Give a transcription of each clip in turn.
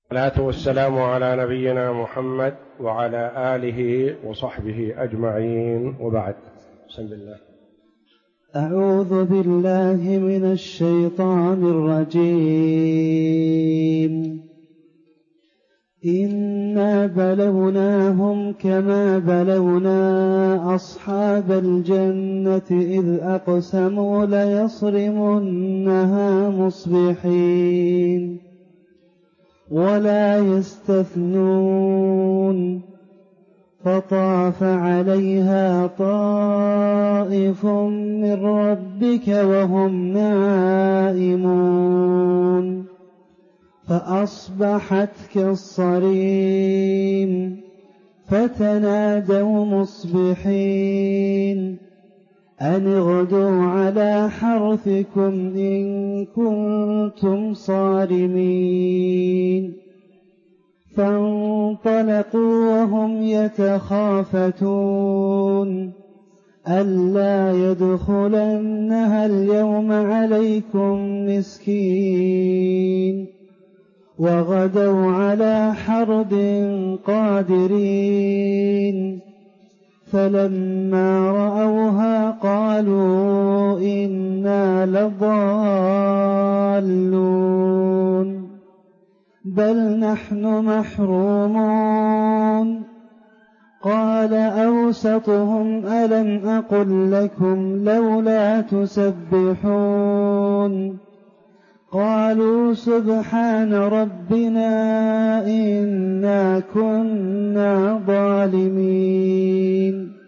والصلاة والسلام على نبينا محمد وعلى آله وصحبه أجمعين، وبعد. بسم الله. أعوذ بالله من الشيطان الرجيم. إنا بلوناهم كما بلونا أصحاب الجنة إذ أقسموا ليصرمنها مصبحين ولا يستثنون فطاف عليها طائف من ربك وهم نائمون فأصبحت كالصريم فتنادوا مصبحين أن اغدوا على حرثكم إن كنتم صارمين فانطلقوا وهم يتخافتون ألا يدخلنها اليوم عليكم مسكين وغدوا على حرد قادرين فلما رأوها قالوا إنا لضالون بل نحن محرومون قال أوسطهم ألم أقل لكم لولا تسبحون قالوا سبحان ربنا إنا كنا ظالمين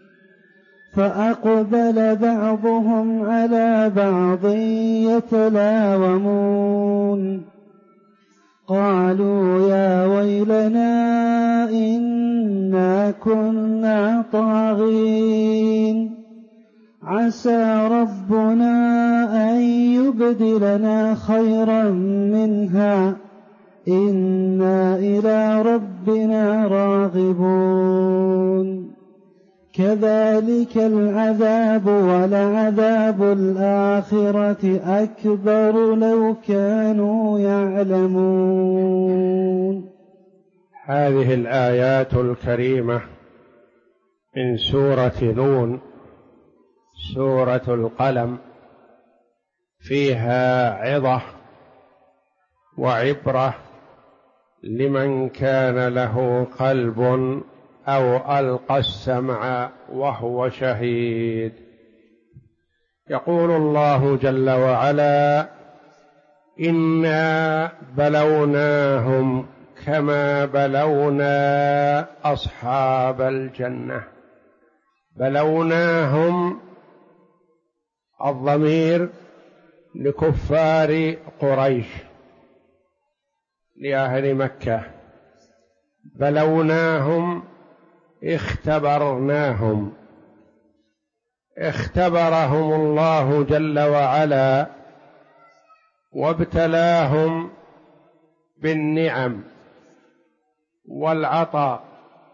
فأقبل بعضهم على بعض يتلاومون قالوا يا ويلنا إنا كنا طاغين عسى ربنا أن يبدلنا خيرا منها إنا إلى ربنا راغبون كذلك العذاب ولعذاب الآخرة أكبر لو كانوا يعلمون. هذه الآيات الكريمة من سورة نون، سورة القلم، فيها عظة وعبرة لمن كان له قلب أو ألقى السمع وهو شهيد. يقول الله جل وعلا: إنا بلوناهم كما بلونا أصحاب الجنة. بلوناهم الضمير لكفار قريش، لأهل مكة. بلوناهم اختبرناهم، اختبرهم الله جل وعلا وابتلاهم بالنعم والعطاء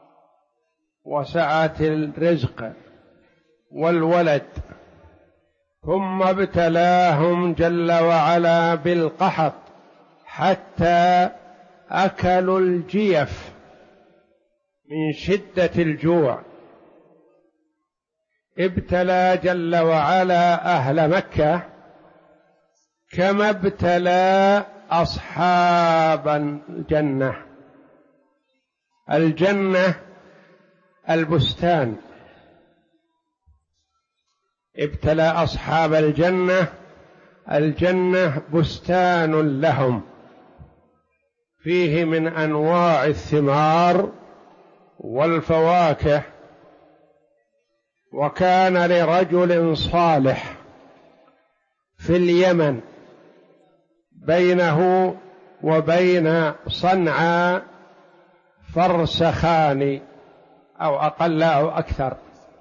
وسعة الرزق والولد، ثم ابتلاهم جل وعلا بالقحط حتى أكلوا الجيف من شدة الجوع. ابتلى جل وعلا أهل مكة كما ابتلى أصحاب الجنة. الجنة البستان، ابتلى أصحاب الجنة. الجنة بستان لهم فيه من أنواع الثمار والفواكه. وكان لرجل صالح في اليمن بينه وبين صنعاء فرسخان أو أقل أو أكثر،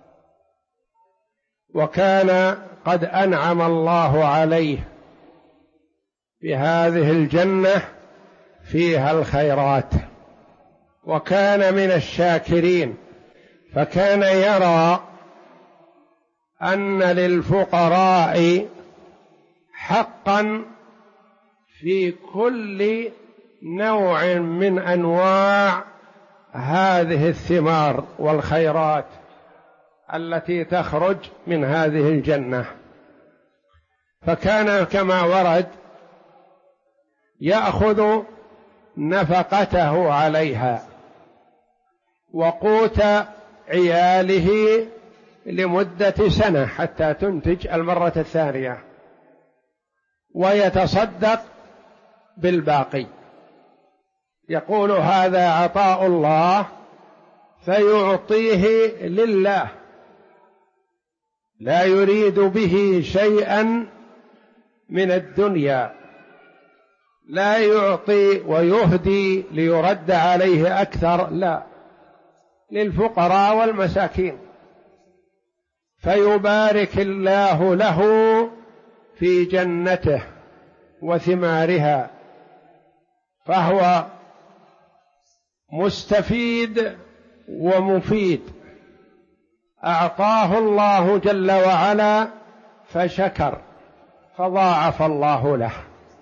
وكان قد أنعم الله عليه بهذه الجنة فيها الخيرات، وكان من الشاكرين، فكان يرى أن للفقراء حقا في كل نوع من أنواع هذه الثمار والخيرات التي تخرج من هذه الجنة. فكان كما ورد يأخذ نفقته عليها وقوت عياله لمدة سنة حتى تنتج المرة الثانية، ويتصدق بالباقي. يقول هذا عطاء الله فيعطيه لله، لا يريد به شيئا من الدنيا، لا يعطي ويهدي ليرد عليه أكثر، لا، للفقراء والمساكين، فيبارك الله له في جنته وثمارها، فهو مستفيد ومفيد. أعطاه الله جل وعلا فشكر فضاعف الله له،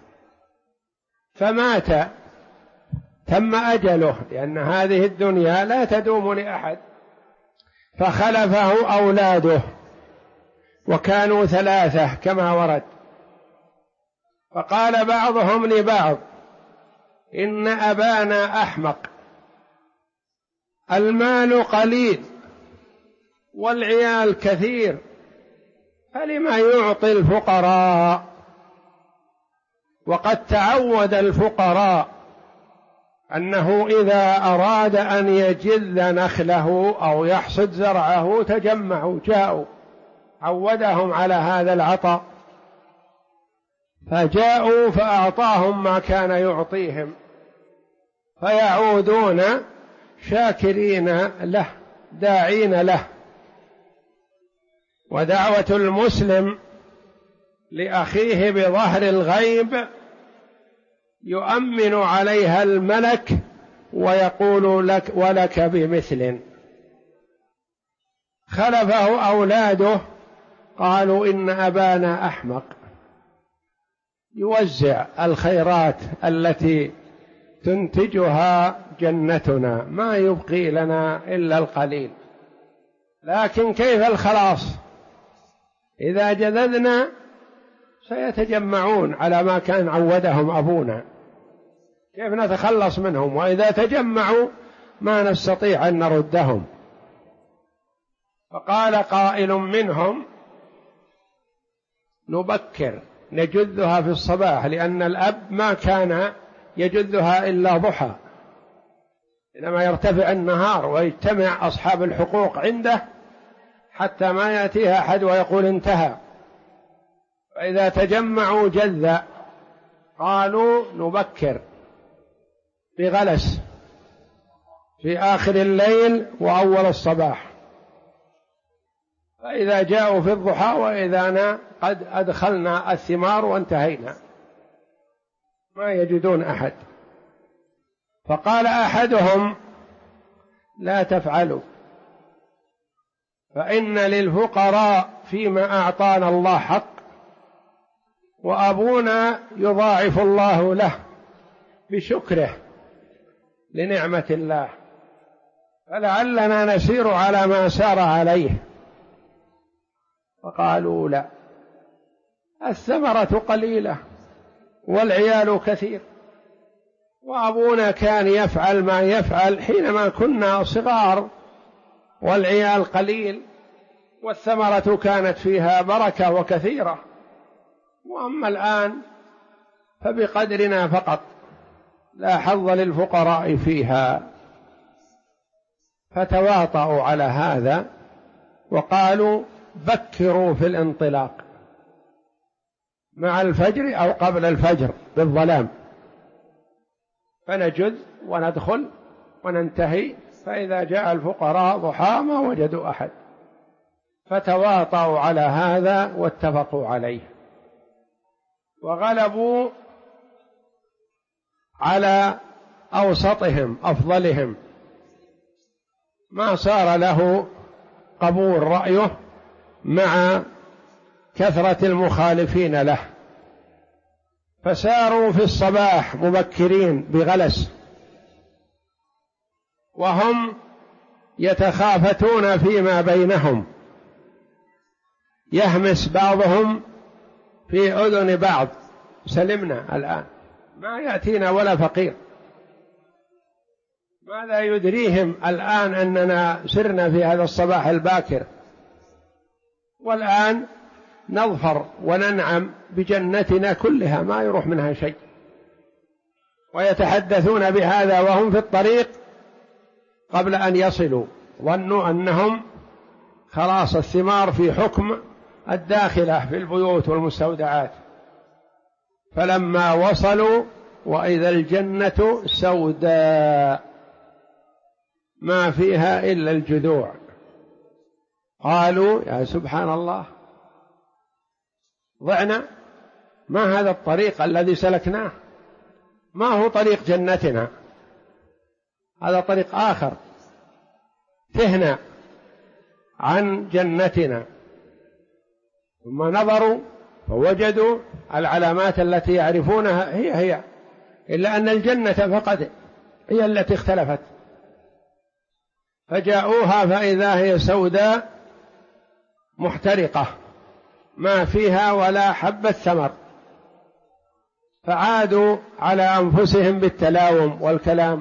فمات، تم أجله، لأن هذه الدنيا لا تدوم لأحد. فخلفه أولاده وكانوا 3 كما ورد. فقال بعضهم لبعض: إن أبانا أحمق، المال قليل والعيال كثير، فلما يعطي الفقراء؟ وقد تعود الفقراء أنه إذا أراد أن يجذ نخله أو يحصد زرعه تجمعوا جاءوا، عودهم على هذا العطاء، فجاءوا فأعطاهم ما كان يعطيهم، فيعودون شاكرين له داعين له. ودعوة المسلم لأخيه بظهر الغيب يؤمن عليها الملك ويقول لك ولك بمثل. خلفه أولاده قالوا: إن أبانا أحمق، يوزع الخيرات التي تنتجها جنتنا، ما يبقي لنا إلا القليل، لكن كيف الخلاص؟ إذا جذذنا سيتجمعون على ما كان عودهم أبونا، كيف نتخلص منهم؟ وإذا تجمعوا ما نستطيع أن نردهم. فقال قائل منهم: نبكر، نجذها في الصباح، لأن الأب ما كان يجذها إلا ضحى، إنما يرتفع النهار ويجتمع أصحاب الحقوق عنده حتى ما يأتيها أحد ويقول انتهى. فإذا تجمعوا جذ. قالوا: نبكر بغلس في آخر الليل وأول الصباح، فإذا جاءوا في الضحى وإذا قد أدخلنا الثمار وانتهينا، ما يجدون أحد. فقال أحدهم: لا تفعلوا، فإن للفقراء فيما أعطانا الله حق، وأبونا يضاعف الله له بشكره لنعمة الله، فلعلنا نسير على ما سار عليه. فقالوا: لا، الثمرة قليلة والعيال كثير، وأبونا كان يفعل ما يفعل حينما كنا صغار، والعيال قليل والثمرة كانت فيها بركة وكثيرة، وأما الآن فبقدرنا فقط، لا حظ للفقراء فيها. فتواطؤوا على هذا وقالوا: بكروا في الانطلاق مع الفجر أو قبل الفجر بالظلام، فنجذ وندخل وننتهي، فإذا جاء الفقراء ضحى ما وجدوا أحد. فتواطؤوا على هذا واتفقوا عليه، وغلبوا على أوسطهم أفضلهم، ما صار له قبول رأيه مع كثرة المخالفين له، فساروا في الصباح مبكرين بغلس وهم يتخافتون فيما بينهم، يهمس بعضهم في أذن بعض: سلمنا الآن، ما يأتينا ولا فقير. ماذا يدريهم الآن أننا سرنا في هذا الصباح الباكر، والآن نظفر وننعم بجنتنا كلها ما يروح منها شيء. ويتحدثون بهذا وهم في الطريق قبل أن يصلوا، ظنوا أنهم خلاص الثمار في حكم الداخلة في البيوت والمستودعات، فلما وصلوا وإذا الجنة سوداء ما فيها إلا الجذوع، قالوا: يا سبحان الله، ضعنا، ما هذا الطريق الذي سلكناه، ما هو طريق جنتنا، هذا طريق آخر، تهنا عن جنتنا. ثم نظروا فوجدوا العلامات التي يعرفونها هي إلا أن الجنة فقط هي التي اختلفت، فجاءوها فإذا هي سوداء محترقة ما فيها ولا حبة ثمر، فعادوا على أنفسهم بالتلاوم والكلام.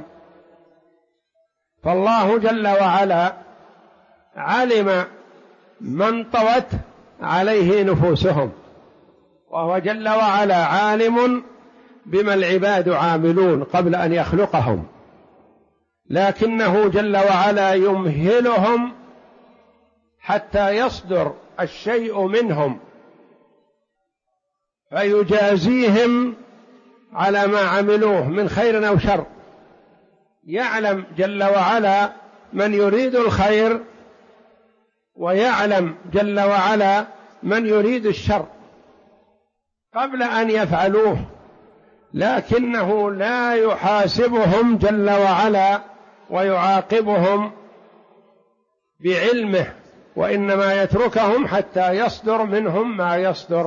فالله جل وعلا علم من طوت عليه نفوسهم، وهو جل وعلا عالم بما العباد عاملون قبل أن يخلقهم، لكنه جل وعلا يمهلهم حتى يصدر الشيء منهم فيجازيهم على ما عملوه من خير أو شر. يعلم جل وعلا من يريد الخير، ويعلم جل وعلا من يريد الشر قبل أن يفعلوه، لكنه لا يحاسبهم جل وعلا ويعاقبهم بعلمه، وإنما يتركهم حتى يصدر منهم ما يصدر،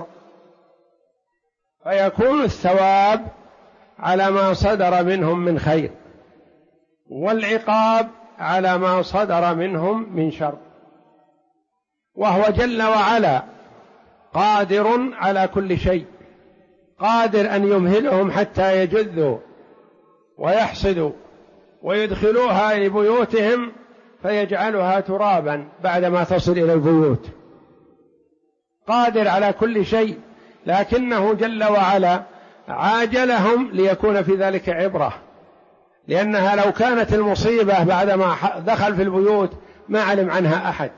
فيكون الثواب على ما صدر منهم من خير، والعقاب على ما صدر منهم من شر. وهو جل وعلا قادر على كل شيء، قادر أن يمهلهم حتى يجذوا ويحصدوا ويدخلوها لبيوتهم فيجعلها ترابا بعدما تصل إلى البيوت، قادر على كل شيء، لكنه جل وعلا عاجلهم ليكون في ذلك عبرة، لأنها لو كانت المصيبة بعدما دخل في البيوت ما علم عنها أحد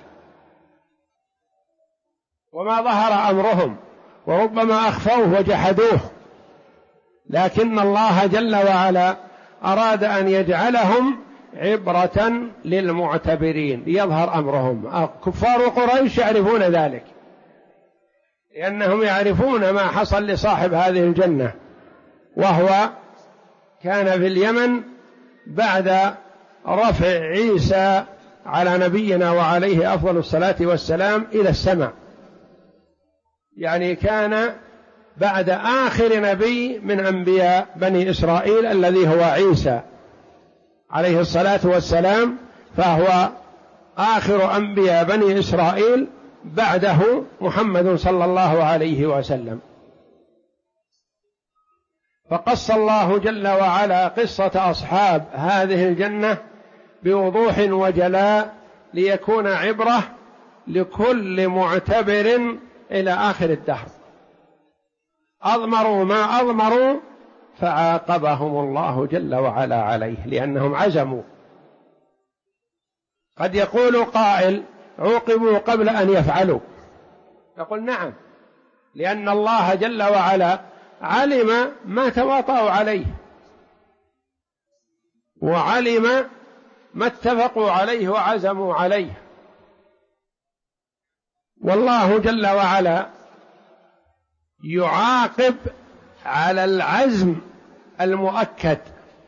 وما ظهر أمرهم، وربما أخفوه وجحدوه، لكن الله جل وعلا أراد أن يجعلهم عبرة للمعتبرين ليظهر أمرهم. كفار قريش يعرفون ذلك، لأنهم يعرفون ما حصل لصاحب هذه الجنة، وهو كان في اليمن بعد رفع عيسى على نبينا وعليه أفضل الصلاة والسلام إلى السماء، يعني كان بعد آخر نبي من أنبياء بني إسرائيل الذي هو عيسى عليه الصلاة والسلام، فهو آخر أنبياء بني إسرائيل، بعده محمد صلى الله عليه وسلم. فقص الله جل وعلا قصة أصحاب هذه الجنة بوضوح وجلاء ليكون عبرة لكل معتبر إلى آخر الدهر. أضمروا ما أضمروا فعاقبهم الله جل وعلا عليه لأنهم عزموا. قد يقول قائل: عوقبوا قبل أن يفعلوا. يقول: نعم، لأن الله جل وعلا علم ما تواطؤوا عليه، وعلم ما اتفقوا عليه وعزموا عليه، والله جل وعلا يعاقب على العزم المؤكد،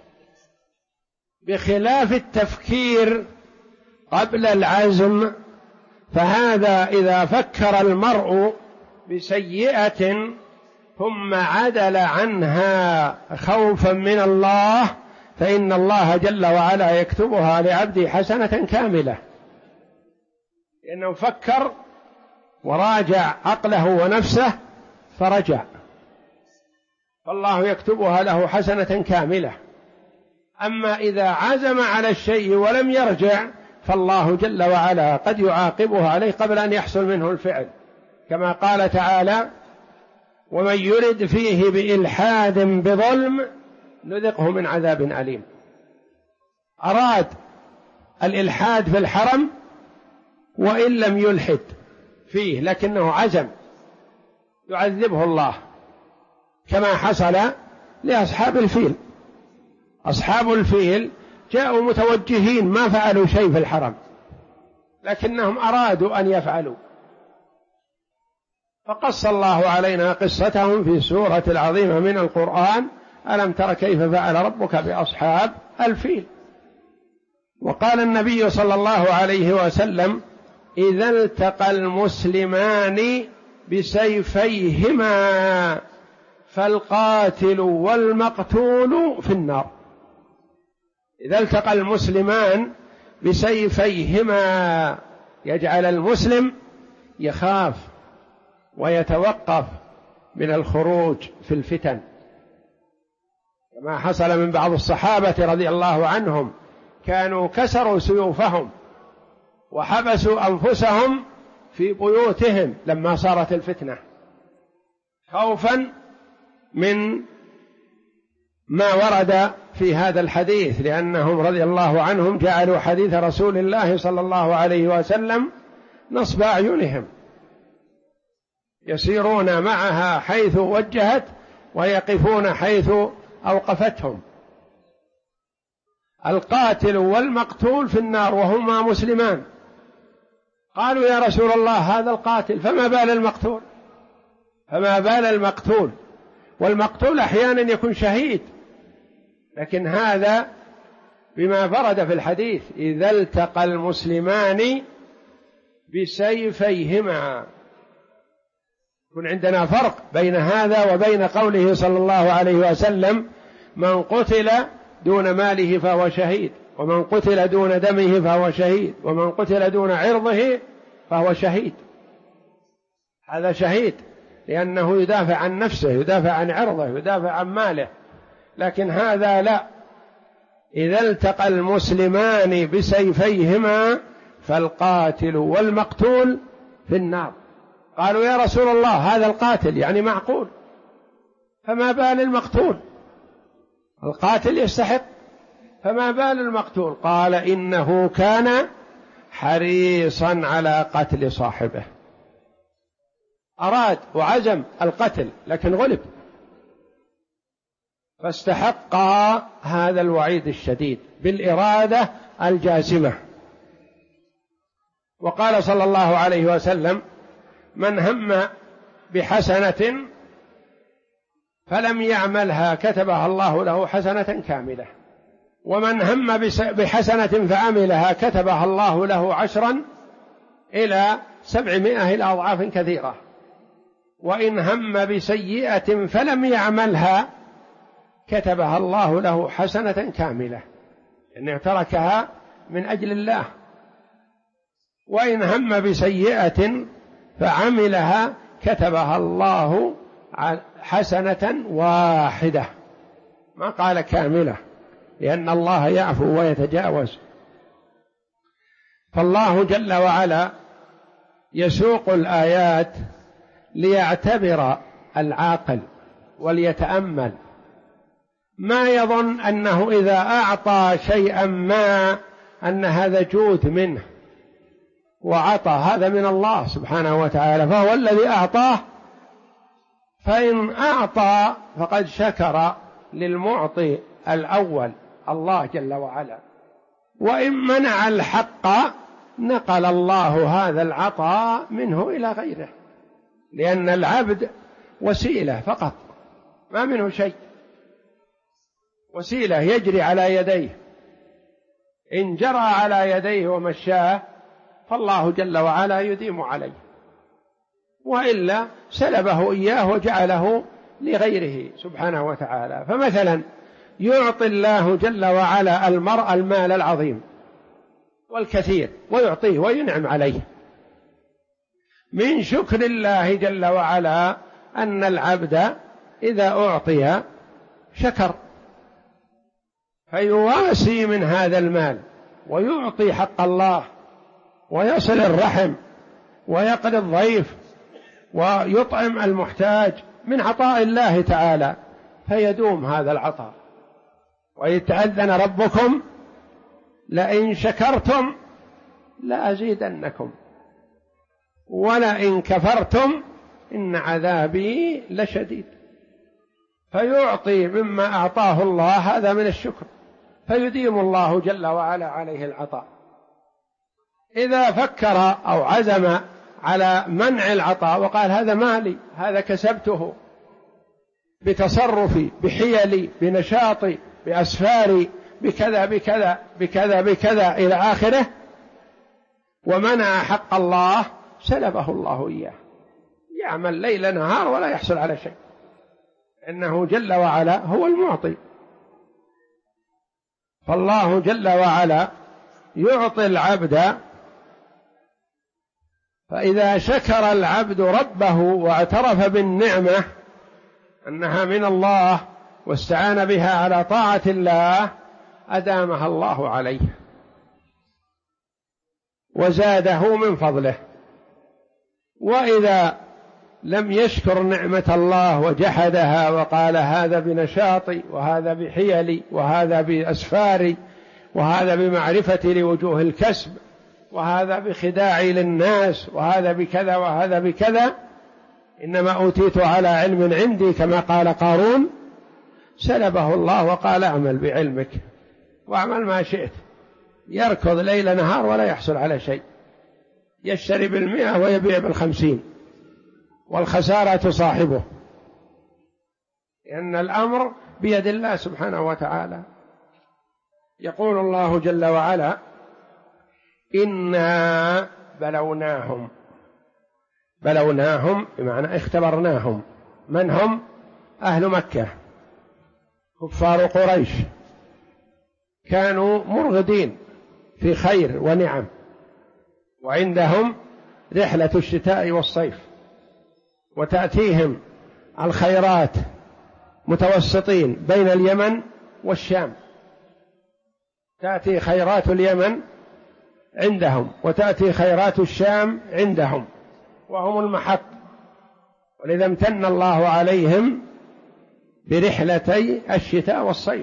بخلاف التفكير قبل العزم، فهذا إذا فكر المرء بسيئة ثم عدل عنها خوفا من الله فإن الله جل وعلا يكتبها لعبده حسنة كاملة، لأنه فكر وراجع عقله ونفسه فرجع، فالله يكتبها له حسنة كاملة. أما إذا عزم على الشيء ولم يرجع فالله جل وعلا قد يعاقبه عليه قبل أن يحصل منه الفعل، كما قال تعالى: ومن يرد فيه بإلحاد بظلم نذقه من عذاب أليم. أراد الإلحاد في الحرم وإن لم يلحد فيه لكنه عزم يعذبه الله، كما حصل لأصحاب الفيل. أصحاب الفيل جاءوا متوجهين ما فعلوا شيء في الحرم، لكنهم أرادوا أن يفعلوا، فقص الله علينا قصتهم في سورة العظيمة من القرآن: ألم تر كيف فعل ربك بأصحاب الفيل. وقال النبي صلى الله عليه وسلم: إذا التقى المسلمان بسيفيهما فالقاتل والمقتول في النار. إذا التقى المسلمان بسيفيهما، يجعل المسلم يخاف ويتوقف من الخروج في الفتن، كما حصل من بعض الصحابة رضي الله عنهم، كانوا كسروا سيوفهم وحبسوا أنفسهم في بيوتهم لما صارت الفتنة، خوفا من ما ورد في هذا الحديث، لأنهم رضي الله عنهم جعلوا حديث رسول الله صلى الله عليه وسلم نصب أعينهم، يسيرون معها حيث وجهت ويقفون حيث أوقفتهم. القاتل والمقتول في النار وهما مسلمان. قالوا: يا رسول الله هذا القاتل، فما بال المقتول؟ فما بال المقتول؟ والمقتول أحيانا يكون شهيد، لكن هذا بما ورد في الحديث: إذا التقى المسلمان بسيفيهما. يكون عندنا فرق بين هذا وبين قوله صلى الله عليه وسلم: من قتل دون ماله فهو شهيد، ومن قتل دون دمه فهو شهيد، ومن قتل دون عرضه فهو شهيد. هذا شهيد لأنه يدافع عن نفسه، يدافع عن عرضه، يدافع عن ماله، لكن هذا لا. إذا التقى المسلمان بسيفيهما فالقاتل والمقتول في النار. قالوا: يا رسول الله هذا القاتل يعني معقول، فما بال المقتول؟ القاتل يستحق، فما بال المقتول؟ قال: إنه كان حريصا على قتل صاحبه، أراد وعزم القتل لكن غلب، فاستحق هذا الوعيد الشديد بالإرادة الجازمة. وقال صلى الله عليه وسلم: من هم بحسنة فلم يعملها كتبها الله له حسنة كاملة، ومن هم بحسنة فعملها كتبها الله له 10 إلى 700 إلى أضعاف كثيرة، وإن هم بسيئة فلم يعملها كتبها الله له حسنة كاملة، إنه تركها من أجل الله. وإن هم بسيئة فعملها كتبها الله حسنة واحدة، ما قال كاملة، لأن الله يعفو ويتجاوز. فالله جل وعلا يسوق الآيات ليعتبر العاقل وليتأمل، ما يظن أنه إذا أعطى شيئا ما أن هذا جود منه وعطى، هذا من الله سبحانه وتعالى، فهو الذي أعطاه، فإن أعطى فقد شكر للمعطي الأول الله جل وعلا، وإن منع الحق نقل الله هذا العطاء منه إلى غيره، لأن العبد وسيلة فقط، ما منه شيء، وسيلة يجري على يديه، إن جرى على يديه ومشاه فالله جل وعلا يديم عليه، وإلا سلبه إياه وجعله لغيره سبحانه وتعالى. فمثلا يعطي الله جل وعلا المرء المال العظيم والكثير ويعطيه وينعم عليه، من شكر الله جل وعلا أن العبد إذا أعطي شكر فيواسي من هذا المال ويعطي حق الله ويصل الرحم ويقضي الضيف ويطعم المحتاج من عطاء الله تعالى، فيدوم هذا العطاء. وإذ تأذن ربكم لئن شكرتم لأزيدنكم ولئن كفرتم إن عذابي لشديد. فيعطي مما أعطاه الله، هذا من الشكر، فيديم الله جل وعلا عليه العطاء. إذا فكر أو عزم على منع العطاء وقال هذا مالي، هذا كسبته بتصرفي بحيلي بنشاطي بأسفاري بكذا بكذا بكذا بكذا إلى آخره، ومنع حق الله، سلبه الله إياه، يعمل ليل نهار ولا يحصل على شيء، إنه جل وعلا هو المعطي. فالله جل وعلا يعطي العبد، فإذا شكر العبد ربه واعترف بالنعمة أنها من الله واستعان بها على طاعة الله أدامها الله عليه وزاده من فضله. وإذا لم يشكر نعمة الله وجحدها وقال هذا بنشاطي وهذا بحيلي وهذا بأسفاري وهذا بمعرفتي لوجوه الكسب وهذا بخداعي للناس وهذا بكذا وهذا بكذا، إنما أوتيت على علم عندي كما قال قارون، سلبه الله وقال اعمل بعلمك واعمل ما شئت، يركض ليل نهار ولا يحصل على شيء، يشتري 100 ويبيع 50 والخسارة تصاحبه، لأن الأمر بيد الله سبحانه وتعالى. يقول الله جل وعلا إنا بلوناهم بمعنى اختبرناهم. من هم؟ أهل مكة كفار قريش، كانوا مرغدين في خير ونعم، وعندهم رحلة الشتاء والصيف، وتأتيهم الخيرات متوسطين بين اليمن والشام، تأتي خيرات اليمن عندهم وتأتي خيرات الشام عندهم، وهم المحط. ولذا امتن الله عليهم برحلتي الشتاء والصيف.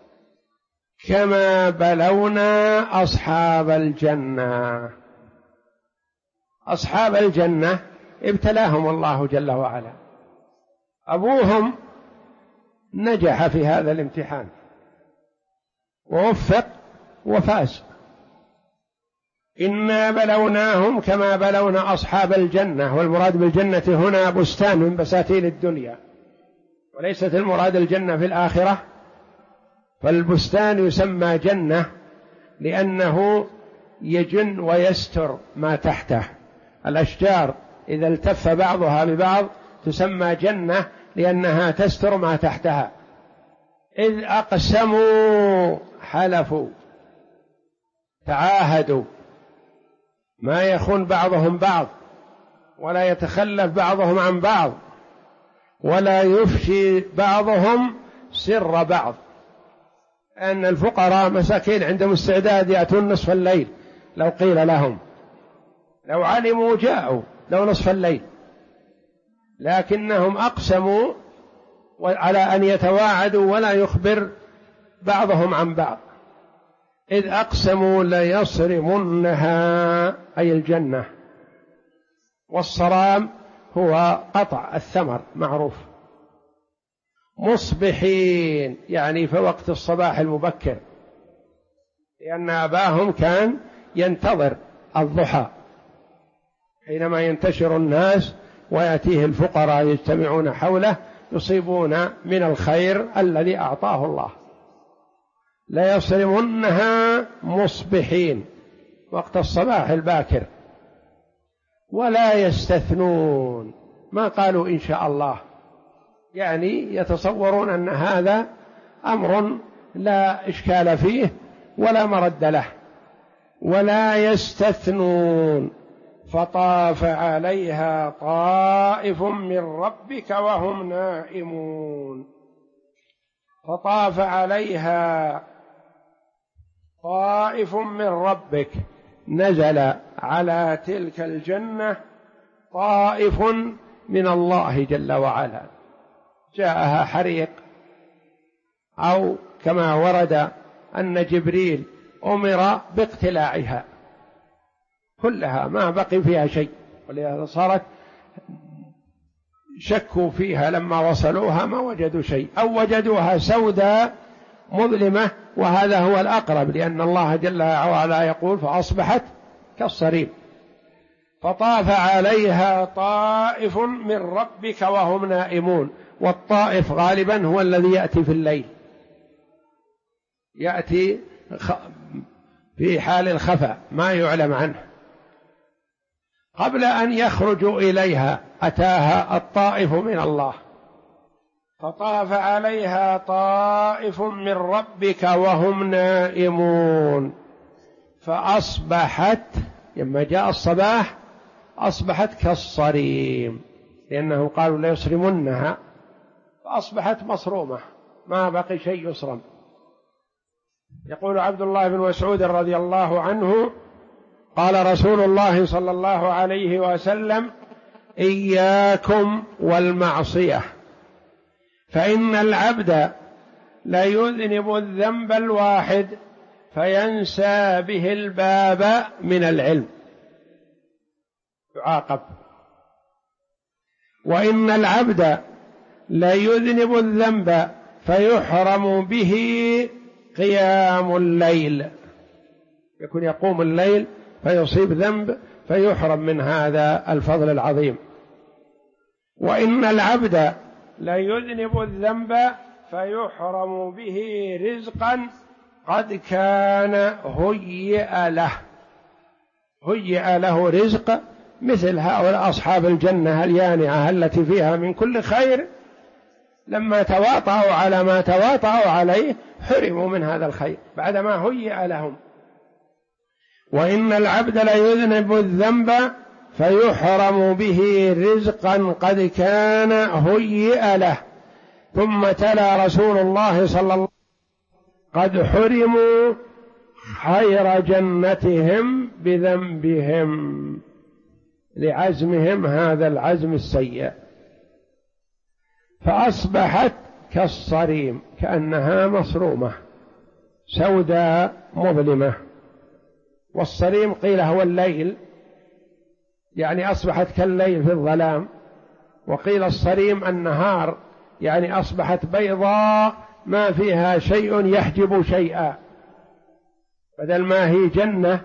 كما بلونا أصحاب الجنة، أصحاب الجنة ابتلاهم الله جل وعلا، أبوهم نجح في هذا الامتحان ووفق وفاز. إنا بلوناهم كما بلونا أصحاب الجنة، والمراد بالجنة هنا بستان من بساتين الدنيا، وليست المراد الجنة في الآخرة. فالبستان يسمى جنة لأنه يجن ويستر ما تحته، الأشجار إذا التف بعضها ببعض تسمى جنة لأنها تستر ما تحتها. إذ أقسموا حلفوا تعاهدوا، ما يخون بعضهم بعض ولا يتخلف بعضهم عن بعض ولا يفشي بعضهم سر بعض. أن الفقراء مساكين عندهم استعداد يأتون نصف الليل لو قيل لهم، لو علموا جاءوا لو نصف الليل، لكنهم أقسموا على أن يتواعدوا ولا يخبر بعضهم عن بعض. إذ أقسموا ليصرمنها أي الجنة، والصرام هو قطع الثمر معروف. مصبحين يعني في وقت الصباح المبكر، لأن أباهم كان ينتظر الضحى حينما ينتشر الناس ويأتيه الفقراء يجتمعون حوله يصيبون من الخير الذي أعطاه الله. ليصرمنها مصبحين وقت الصباح الباكر، ولا يستثنون، ما قالوا إن شاء الله، يعني يتصورون أن هذا أمر لا إشكال فيه ولا مرد له، ولا يستثنون. فطاف عليها طائف من ربك وهم نائمون. فطاف عليها طائف من ربك، نزل على تلك الجنة طائف من الله جل وعلا، جاءها حريق، أو كما ورد أن جبريل أمر باقتلاعها كلها، ما بقي فيها شيء، ولهذا صارت شكوا فيها لما وصلوها ما وجدوا شيء، أو وجدوها سوداء مظلمة، وهذا هو الأقرب، لأن الله جل وعلا يقول فأصبحت كالصريم. فطاف عليها طائف من ربك وهم نائمون. والطائف غالبا هو الذي يأتي في الليل، يأتي في حال الخفاء ما يعلم عنه. قبل أن يخرجوا إليها أتاها الطائف من الله. فطاف عليها طائف من ربك وهم نائمون فأصبحت، لما جاء الصباح أصبحت كالصريم، لأنهم قالوا ليصرمنها، فأصبحت مصرومة، ما بقي شيء يصرم. يقول عبد الله بن مسعود رضي الله عنه قال رسول الله صلى الله عليه وسلم: إياكم والمعصية، فإن العبد ليذنب الذنب الواحد فينسى به الباب من العلم يعاقب، وإن العبد ليذنب الذنب فيحرم به قيام الليل، يكون يقوم الليل فيصيب ذنب فيحرم من هذا الفضل العظيم. وإن العبد ليذنب الذنب فيحرم به رزقا قد كان هيئ له رزق مثل هؤلاء أصحاب الجنة اليانعة التي فيها من كل خير، لما تواطؤوا على ما تواطؤوا عليه حرموا من هذا الخير بعدما هيئ لهم. وإن العبد ليذنب الذنب فيحرم به رزقا قد كان هيئ له. ثم تلا رسول الله صلى الله عليه وسلم: قد حرموا خير جنتهم بذنبهم، لعزمهم هذا العزم السيء. فأصبحت كالصريم، كأنها مصرومة سوداء مظلمة. والصريم قيل هو الليل، يعني أصبحت كالليل في الظلام، وقيل الصريم النهار، يعني أصبحت بيضاء ما فيها شيء يحجب شيئا، بدل ما هي جنة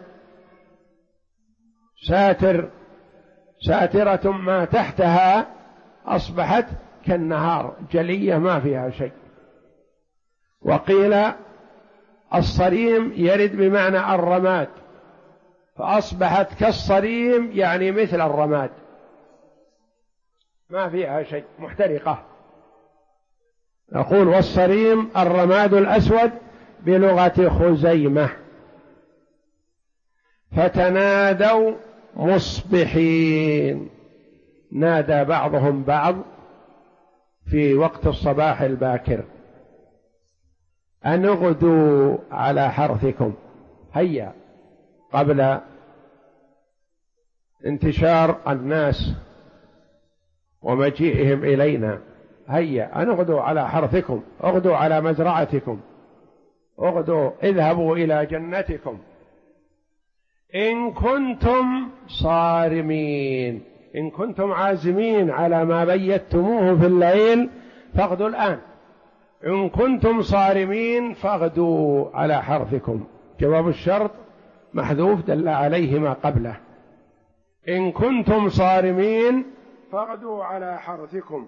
ساترة ما تحتها أصبحت كالنهار جلية ما فيها شيء. وقيل الصريم يرد بمعنى الرماد، فأصبحت كالصريم يعني مثل الرماد ما فيها شيء، محترقة. نقول والصريم الرماد الأسود بلغة خزيمة. فتنادوا مصبحين، نادى بعضهم بعض في وقت الصباح الباكر: أن اغدوا على حرثكم، هيا، قبل انتشار الناس ومجيئهم إلينا، هيا أن اغدوا على حرثكم، اغدوا على مزرعتكم، اغدوا، اذهبوا إلى جنتكم إن كنتم صارمين، إن كنتم عازمين على ما بيتموه في الليل فاغدوا الآن، إن كنتم صارمين فاغدوا على حرثكم. جواب الشرط محذوف دل عليه ما قبله، إن كنتم صارمين فاغدوا على حرثكم.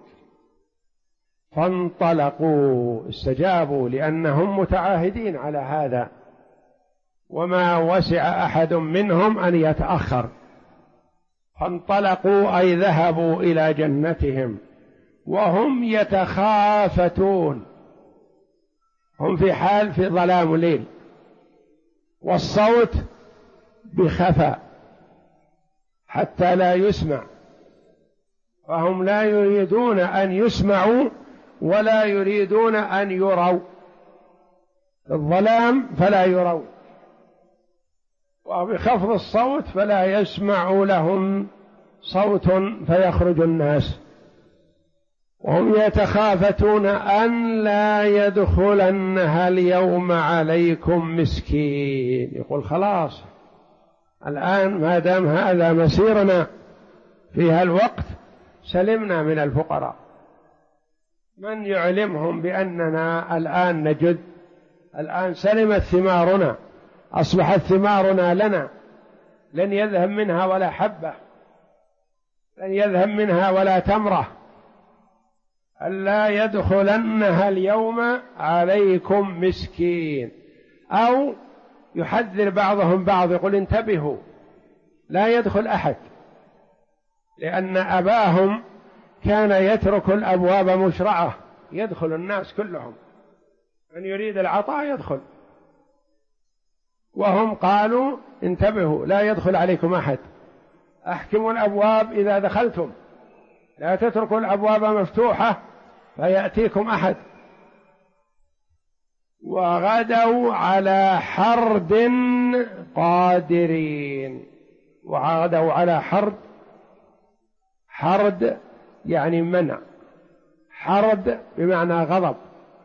فانطلقوا، استجابوا لأنهم متعاهدين على هذا، وما وسع أحد منهم أن يتأخر. فانطلقوا أي ذهبوا إلى جنتهم وهم يتخافتون، هم في حال في ظلام ليل والصوت بخفى حتى لا يسمع، فهم لا يريدون أن يسمعوا ولا يريدون أن يروا، الظلام فلا يروا، وبخفض الصوت فلا يسمع لهم صوت فيخرج الناس. وهم يتخافتون أن لا يدخلنها اليوم عليكم مسكين، يقول خلاص الآن ما دام هذا مسيرنا في هالوقت سلمنا من الفقراء، من يعلمهم بأننا الآن نجد، الآن سلمت ثمارنا، أصبحت ثمارنا لنا، لن يذهب منها ولا حبة، لن يذهب منها ولا تمرة، ألا يدخلنها اليوم عليكم مسكين. أو يحذر بعضهم بعض، يقول انتبهوا لا يدخل أحد، لأن أباهم كان يترك الأبواب مشرعة، يدخل الناس كلهم، من يريد العطاء يدخل، وهم قالوا انتبهوا لا يدخل عليكم أحد، أحكموا الأبواب إذا دخلتم، لا تتركوا الأبواب مفتوحة فيأتيكم أحد. وغدوا على حرد قادرين، وغدوا على حرد يعني منع، حرد بمعنى غضب،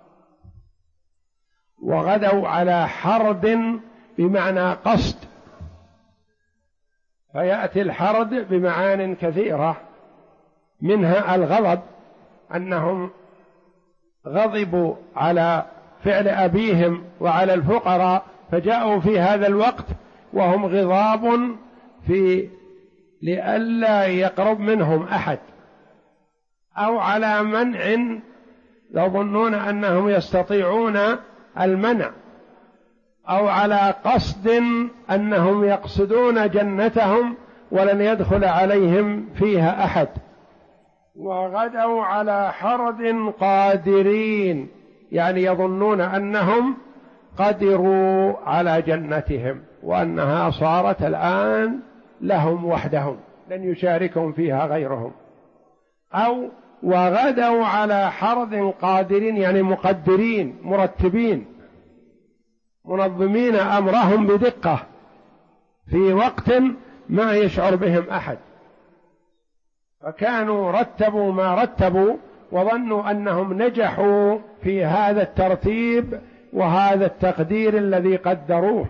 وغدوا على حرد بمعنى قصد، فيأتي الحرد بمعان كثيرة، منها الغضب أنهم غضبوا على فعل أبيهم وعلى الفقراء فجاءوا في هذا الوقت وهم غضاب في لئلا يقرب منهم أحد، أو على منع يظنون أنهم يستطيعون المنع، أو على قصد أنهم يقصدون جنتهم ولن يدخل عليهم فيها أحد. وغدوا على حرد قادرين، يعني يظنون أنهم قدروا على جنتهم وأنها صارت الآن لهم وحدهم لن يشاركهم فيها غيرهم. أو وغدوا على حرد قادرين يعني مقدرين مرتبين منظمين أمرهم بدقة في وقت ما يشعر بهم أحد، فكانوا رتبوا ما رتبوا وظنوا أنهم نجحوا في هذا الترتيب وهذا التقدير الذي قدروه.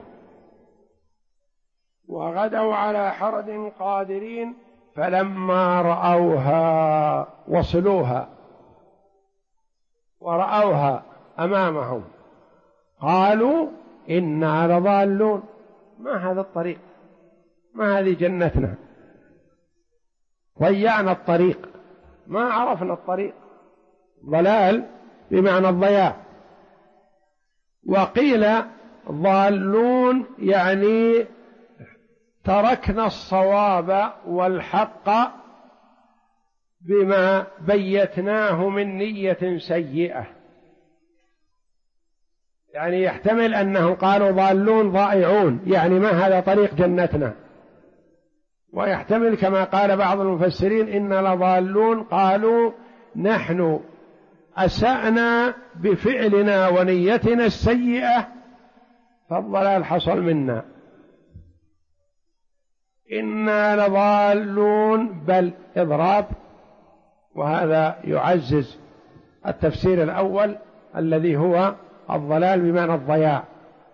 وغدوا على حرد قادرين فلما رأوها وصلوها ورأوها أمامهم قالوا إنا لضالون، ما هذا الطريق، ما هذه جنتنا، ضيعنا الطريق، ما عرفنا الطريق، ضلال بمعنى الضياع. وقيل ضالون يعني تركنا الصواب والحق بما بيتناه من نية سيئة، يعني يحتمل أنهم قالوا ضالون ضائعون يعني ما هذا طريق جنتنا، ويحتمل كما قال بعض المفسرين إن لضالون قالوا نحن أسأنا بفعلنا ونيتنا السيئة فالضلال حصل منا، إنا لضالون بل إضراب، وهذا يعزز التفسير الأول الذي هو الضلال بمعنى الضياع.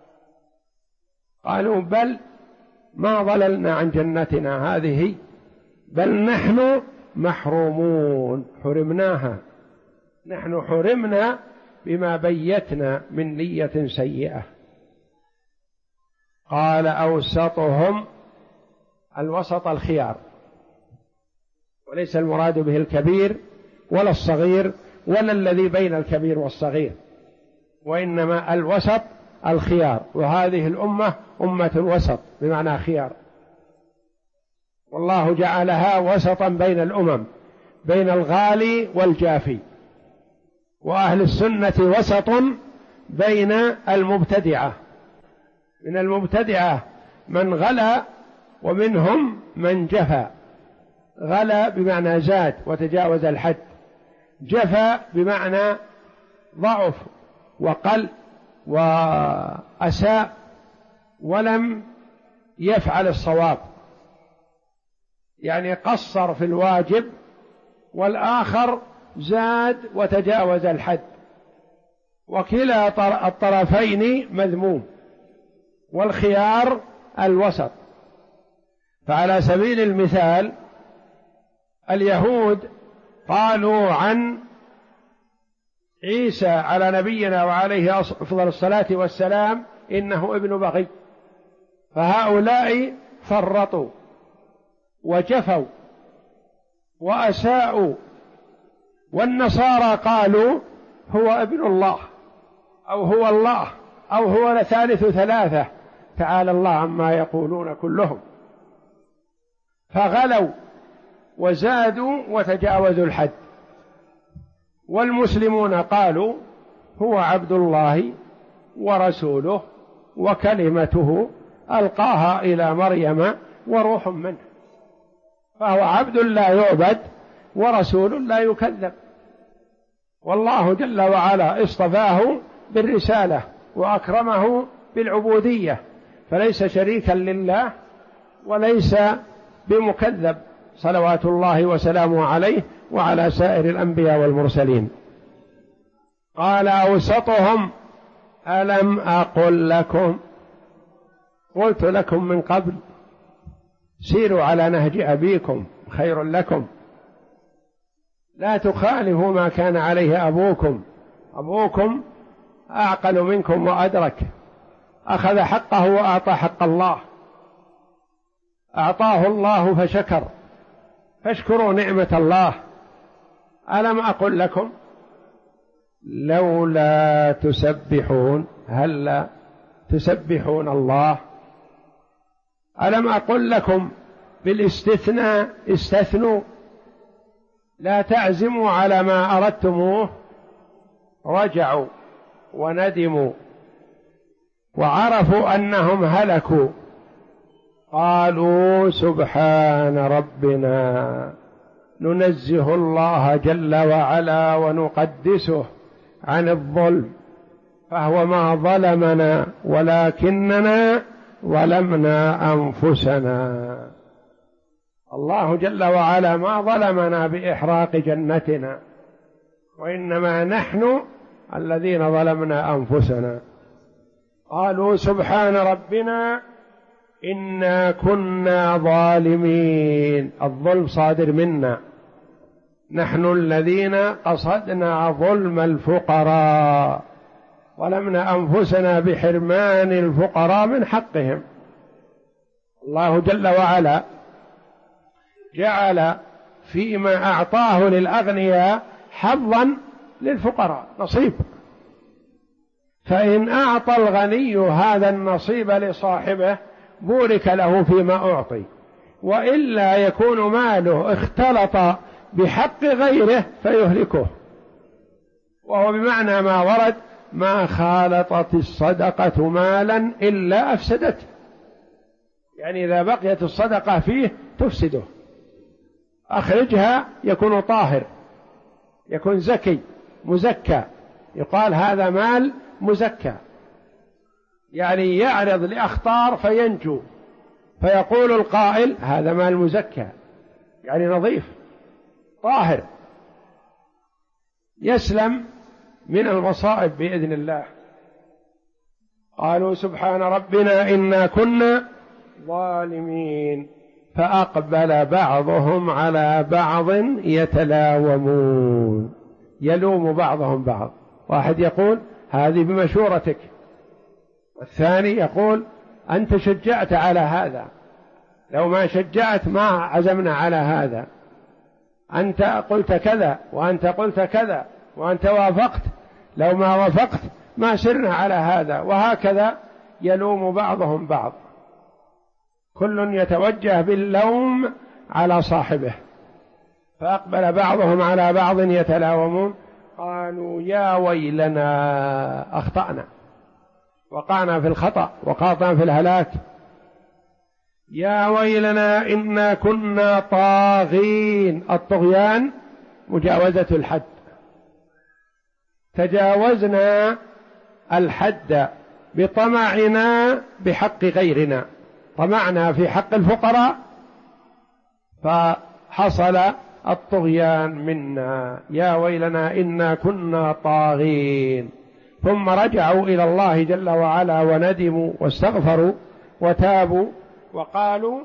قالوا بل ما ضللنا عن جنتنا هذه بل نحن محرومون، حرمناها، نحن حرمنا بما بيتنا من نية سيئة. قال أوسطهم، الوسط الخيار، وليس المراد به الكبير ولا الصغير ولا الذي بين الكبير والصغير، وإنما الوسط الخيار، وهذه الأمة أمة الوسط بمعنى خيار، والله جعلها وسطا بين الأمم، بين الغالي والجافي، وأهل السنة وسط بين المبتدعة. من المبتدعة من غلا ومنهم من جفا. غلا بمعنى زاد وتجاوز الحد، جفا بمعنى ضعف وقل وأساء ولم يفعل الصواب، يعني قصر في الواجب، والآخر زاد وتجاوز الحد، وكلا الطرفين مذموم، والخيار الوسط. فعلى سبيل المثال اليهود قالوا عن عيسى على نبينا وعليه أفضل الصلاة والسلام إنه ابن بغي، فهؤلاء فرطوا وجفوا وأساءوا. والنصارى قالوا هو ابن الله أو هو الله أو هو ثالث ثلاثة، تعالى الله عما يقولون كلهم. فغلوا وزادوا وتجاوزوا الحد. والمسلمون قالوا هو عبد الله ورسوله وكلمته ألقاها إلى مريم وروح منه، فهو عبد لا يعبد ورسول لا يكذب، والله جل وعلا اصطفاه بالرسالة وأكرمه بالعبودية، فليس شريكا لله وليس بمكذب، صلوات الله وسلامه عليه وعلى سائر الأنبياء والمرسلين. قال أوسطهم ألم أقل لكم، قلت لكم من قبل سيروا على نهج أبيكم خير لكم، لا تخالفوا ما كان عليه أبوكم، أبوكم أعقل منكم وأدرك، أخذ حقه وأعطى حق الله، أعطاه الله فشكر، فاشكروا نعمة الله. ألم أقل لكم لولا تسبحون، هل تسبحون الله؟ ألم أقل لكم بالاستثناء استثنوا، لا تعزموا على ما أردتموه. رجعوا وندموا وعرفوا أنهم هلكوا، قالوا سبحان ربنا، ننزه الله جل وعلا ونقدسه عن الظلم، فهو ما ظلمنا ولكننا ظلمنا أنفسنا. الله جل وعلا ما ظلمنا بإحراق جنتنا، وإنما نحن الذين ظلمنا أنفسنا. قالوا سبحان ربنا إنا كنا ظالمين، الظلم صادر منا، نحن الذين قصدنا ظلم الفقراء، ظلمنا أنفسنا بحرمان الفقراء من حقهم. الله جل وعلا جعل فيما أعطاه للأغنياء حظا للفقراء، نصيب، فإن أعطى الغني هذا النصيب لصاحبه بورك له فيما أعطي، وإلا يكون ماله اختلط بحق غيره فيهلكه، وهو بمعنى ما ورد ما خالطت الصدقة مالا إلا أفسدته، يعني إذا بقيت الصدقة فيه تفسده، أخرجها يكون طاهر، يكون زكي مزكى، يقال هذا مال مزكى، يعني يعرض لأخطار فينجو، فيقول القائل هذا مال مزكى، يعني نظيف طاهر يسلم من المصائب بإذن الله. قالوا سبحان ربنا إنا كنا ظالمين، فأقبل بعضهم على بعض يتلاومون، يلوم بعضهم بعض، واحد يقول هذه بمشورتك، والثاني يقول أنت شجعت على هذا، لو ما شجعت ما عزمنا على هذا، أنت قلت كذا وأنت قلت كذا وأنت وافقت، لو ما وافقت ما سرنا على هذا، وهكذا يلوم بعضهم بعض، كل يتوجه باللوم على صاحبه. فأقبل بعضهم على بعض يتلاومون قالوا يا ويلنا أخطأنا، وقعنا في الخطأ وقعنا في الهلاك. يا ويلنا إنا كنا طاغين. الطغيان مجاوزة الحد، تجاوزنا الحد بطمعنا بحق غيرنا، طمعنا في حق الفقراء فحصل الطغيان منا. يا ويلنا إنا كنا طاغين. ثم رجعوا إلى الله جل وعلا وندموا واستغفروا وتابوا وقالوا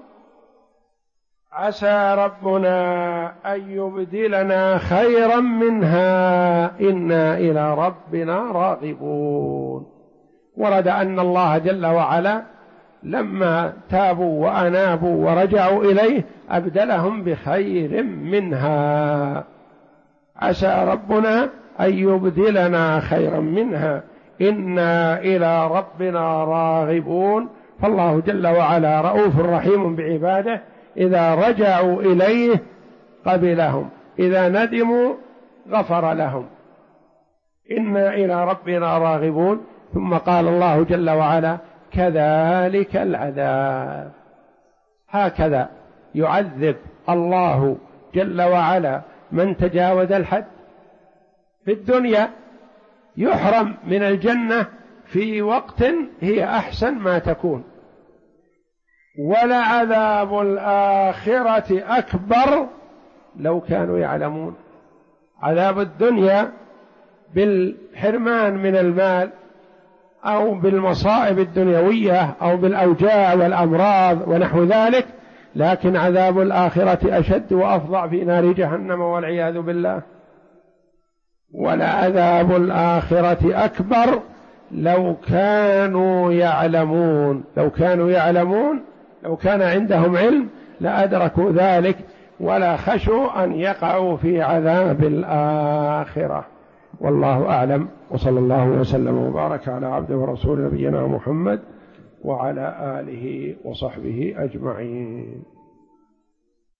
عسى ربنا أن يبدلنا خيرا منها إنا إلى ربنا راغبون. ورد أن الله جل وعلا لما تابوا وأنابوا ورجعوا إليه أبدلهم بخير منها. عسى ربنا أن يبدلنا خيرا منها إنا إلى ربنا راغبون. فالله جل وعلا رؤوف رحيم بعباده، إذا رجعوا إليه قبلهم، إذا ندموا غفر لهم. إنا إلى ربنا راغبون. ثم قال الله جل وعلا كذلك العذاب. هكذا يعذب الله جل وعلا من تجاوز الحد في الدنيا، يحرم من الجنة في وقت هي أحسن ما تكون. ولعذاب الآخرة أكبر لو كانوا يعلمون. عذاب الدنيا بالحرمان من المال أو بالمصائب الدنيوية أو بالأوجاع والأمراض ونحو ذلك، لكن عذاب الآخرة أشد وأفظع في نار جهنم والعياذ بالله. ولعذاب الآخرة أكبر لو كانوا يعلمون. لو كانوا يعلمون، لو كان عندهم علم لأدركوا ذلك ولا خشوا أن يقعوا في عذاب الآخرة. والله أعلم، وصلى الله وسلم وبارك على عبده ورسول نبينا محمد وعلى آله وصحبه أجمعين.